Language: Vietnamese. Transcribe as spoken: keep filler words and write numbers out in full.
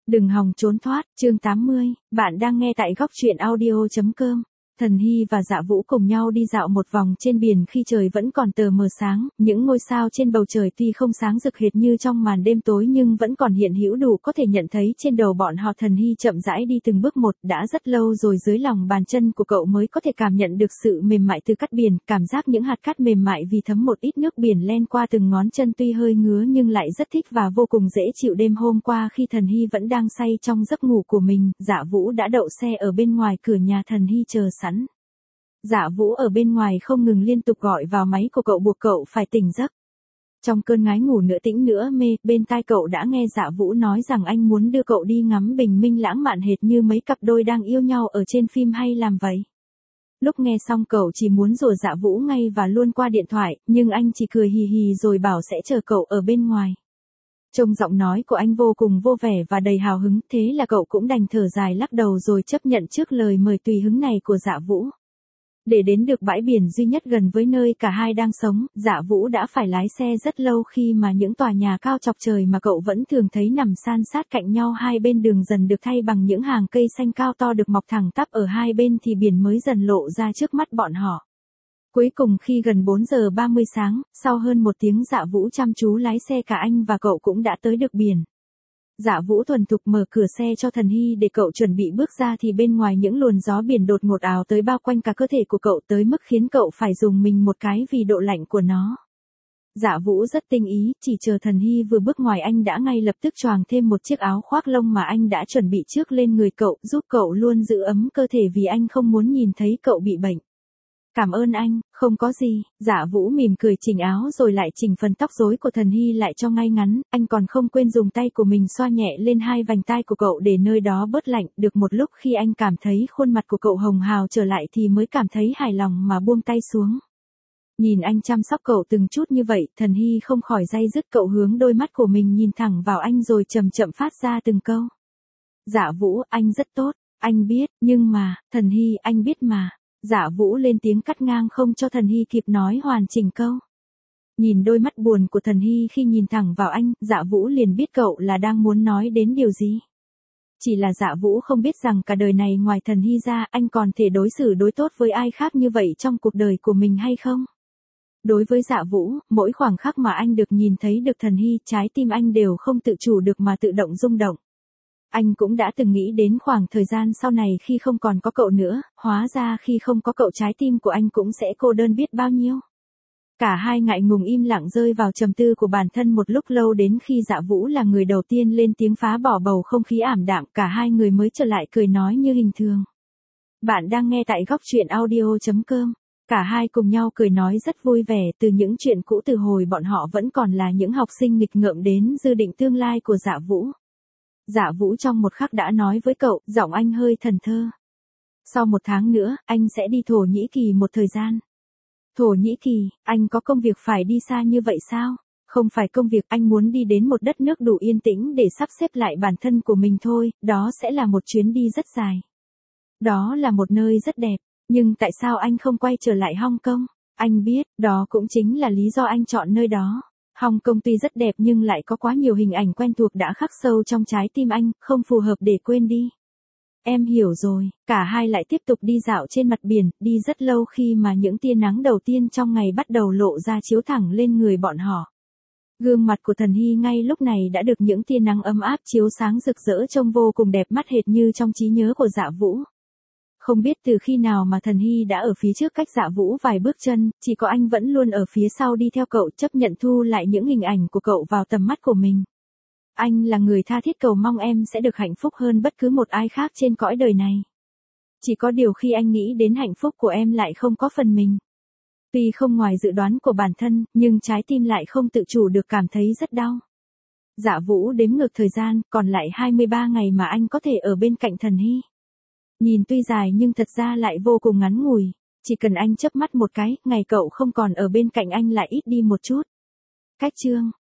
Đừng hòng trốn thoát, chương tám mươi, bạn đang nghe tại góc truyện audio chấm com. Thần Hy và Dạ Vũ cùng nhau đi dạo một vòng trên biển khi trời vẫn còn tờ mờ sáng, những ngôi sao trên bầu trời tuy không sáng rực hệt như trong màn đêm tối nhưng vẫn còn hiện hữu đủ có thể nhận thấy trên đầu bọn họ. Thần Hy chậm rãi đi từng bước một, đã rất lâu rồi dưới lòng bàn chân của cậu mới có thể cảm nhận được sự mềm mại từ cát biển, cảm giác những hạt cát mềm mại vì thấm một ít nước biển len qua từng ngón chân tuy hơi ngứa nhưng lại rất thích và vô cùng dễ chịu. Đêm hôm qua khi Thần Hy vẫn đang say trong giấc ngủ của mình, Dạ Vũ đã đậu xe ở bên ngoài cửa nhà Thần Hy chờ sẵn. Dạ Vũ ở bên ngoài không ngừng liên tục gọi vào máy của cậu buộc cậu phải tỉnh giấc. Trong cơn ngái ngủ nửa tĩnh nửa mê, bên tai cậu đã nghe Dạ Vũ nói rằng anh muốn đưa cậu đi ngắm bình minh lãng mạn hệt như mấy cặp đôi đang yêu nhau ở trên phim hay làm vậy. Lúc nghe xong cậu chỉ muốn rủa Dạ Vũ ngay và luôn qua điện thoại, nhưng anh chỉ cười hì hì rồi bảo sẽ chờ cậu ở bên ngoài. Trông giọng nói của anh vô cùng vô vẻ và đầy hào hứng, thế là cậu cũng đành thở dài lắc đầu rồi chấp nhận trước lời mời tùy hứng này của Dạ Vũ. Để đến được bãi biển duy nhất gần với nơi cả hai đang sống, Dạ Vũ đã phải lái xe rất lâu khi mà những tòa nhà cao chọc trời mà cậu vẫn thường thấy nằm san sát cạnh nhau hai bên đường dần được thay bằng những hàng cây xanh cao to được mọc thẳng tắp ở hai bên thì biển mới dần lộ ra trước mắt bọn họ. Cuối cùng khi gần bốn giờ ba mươi sáng, sau hơn một tiếng Dạ Vũ chăm chú lái xe cả anh và cậu cũng đã tới được biển. Dạ Vũ thuần thục mở cửa xe cho Thần Hy để cậu chuẩn bị bước ra thì bên ngoài những luồng gió biển đột ngột ào tới bao quanh cả cơ thể của cậu tới mức khiến cậu phải dùng mình một cái vì độ lạnh của nó. Dạ Vũ rất tinh ý, chỉ chờ Thần Hy vừa bước ngoài anh đã ngay lập tức choàng thêm một chiếc áo khoác lông mà anh đã chuẩn bị trước lên người cậu, giúp cậu luôn giữ ấm cơ thể vì anh không muốn nhìn thấy cậu bị bệnh. Cảm ơn anh, không có gì. Dạ Vũ mỉm cười chỉnh áo rồi lại chỉnh phần tóc rối của Thần Hy lại cho ngay ngắn, anh còn không quên dùng tay của mình xoa nhẹ lên hai vành tai của cậu để nơi đó bớt lạnh. Được một lúc khi anh cảm thấy khuôn mặt của cậu hồng hào trở lại thì mới cảm thấy hài lòng mà buông tay xuống. Nhìn anh chăm sóc cậu từng chút như vậy, Thần Hy không khỏi day dứt, cậu hướng đôi mắt của mình nhìn thẳng vào anh rồi chậm chậm phát ra từng câu. Dạ Vũ, anh rất tốt, anh biết, nhưng mà, Thần Hy, anh biết mà. Dạ Vũ lên tiếng cắt ngang không cho Thần Hy kịp nói hoàn chỉnh câu. Nhìn đôi mắt buồn của Thần Hy khi nhìn thẳng vào anh, Dạ Vũ liền biết cậu là đang muốn nói đến điều gì. Chỉ là Dạ Vũ không biết rằng cả đời này ngoài Thần Hy ra anh còn thể đối xử đối tốt với ai khác như vậy trong cuộc đời của mình hay không? Đối với Dạ Vũ, mỗi khoảng khắc mà anh được nhìn thấy được Thần Hy, trái tim anh đều không tự chủ được mà tự động rung động. Anh cũng đã từng nghĩ đến khoảng thời gian sau này khi không còn có cậu nữa, hóa ra khi không có cậu trái tim của anh cũng sẽ cô đơn biết bao nhiêu. Cả hai ngại ngùng im lặng rơi vào trầm tư của bản thân một lúc lâu đến khi Dạ Vũ là người đầu tiên lên tiếng phá bỏ bầu không khí ảm đạm, cả hai người mới trở lại cười nói như hình thường. Bạn đang nghe tại góc truyện audio chấm com. Cả hai cùng nhau cười nói rất vui vẻ từ những chuyện cũ từ hồi bọn họ vẫn còn là những học sinh nghịch ngợm đến dự định tương lai của Dạ Vũ. Dạ Vũ trong một khắc đã nói với cậu, giọng anh hơi thần thơ. Sau một tháng nữa, anh sẽ đi Thổ Nhĩ Kỳ một thời gian. Thổ Nhĩ Kỳ, anh có công việc phải đi xa như vậy sao? Không phải công việc, anh muốn đi đến một đất nước đủ yên tĩnh để sắp xếp lại bản thân của mình thôi, đó sẽ là một chuyến đi rất dài. Đó là một nơi rất đẹp, nhưng tại sao anh không quay trở lại Hong Kong? Anh biết, đó cũng chính là lý do anh chọn nơi đó. Hong Kong tuy rất đẹp nhưng lại có quá nhiều hình ảnh quen thuộc đã khắc sâu trong trái tim anh, không phù hợp để quên đi. Em hiểu rồi, cả hai lại tiếp tục đi dạo trên mặt biển, đi rất lâu khi mà những tia nắng đầu tiên trong ngày bắt đầu lộ ra chiếu thẳng lên người bọn họ. Gương mặt của Thần Hy ngay lúc này đã được những tia nắng ấm áp chiếu sáng rực rỡ trông vô cùng đẹp mắt hệt như trong trí nhớ của Dạ Vũ. Không biết từ khi nào mà Thần Hy đã ở phía trước cách Dạ Vũ vài bước chân, chỉ có anh vẫn luôn ở phía sau đi theo cậu chấp nhận thu lại những hình ảnh của cậu vào tầm mắt của mình. Anh là người tha thiết cầu mong em sẽ được hạnh phúc hơn bất cứ một ai khác trên cõi đời này. Chỉ có điều khi anh nghĩ đến hạnh phúc của em lại không có phần mình. Tuy không ngoài dự đoán của bản thân, nhưng trái tim lại không tự chủ được cảm thấy rất đau. Dạ Vũ đếm ngược thời gian, còn lại hai mươi ba ngày mà anh có thể ở bên cạnh Thần Hy. Nhìn tuy dài nhưng thật ra lại vô cùng ngắn ngủi, chỉ cần anh chớp mắt một cái, ngày cậu không còn ở bên cạnh anh lại ít đi một chút. Cách chương,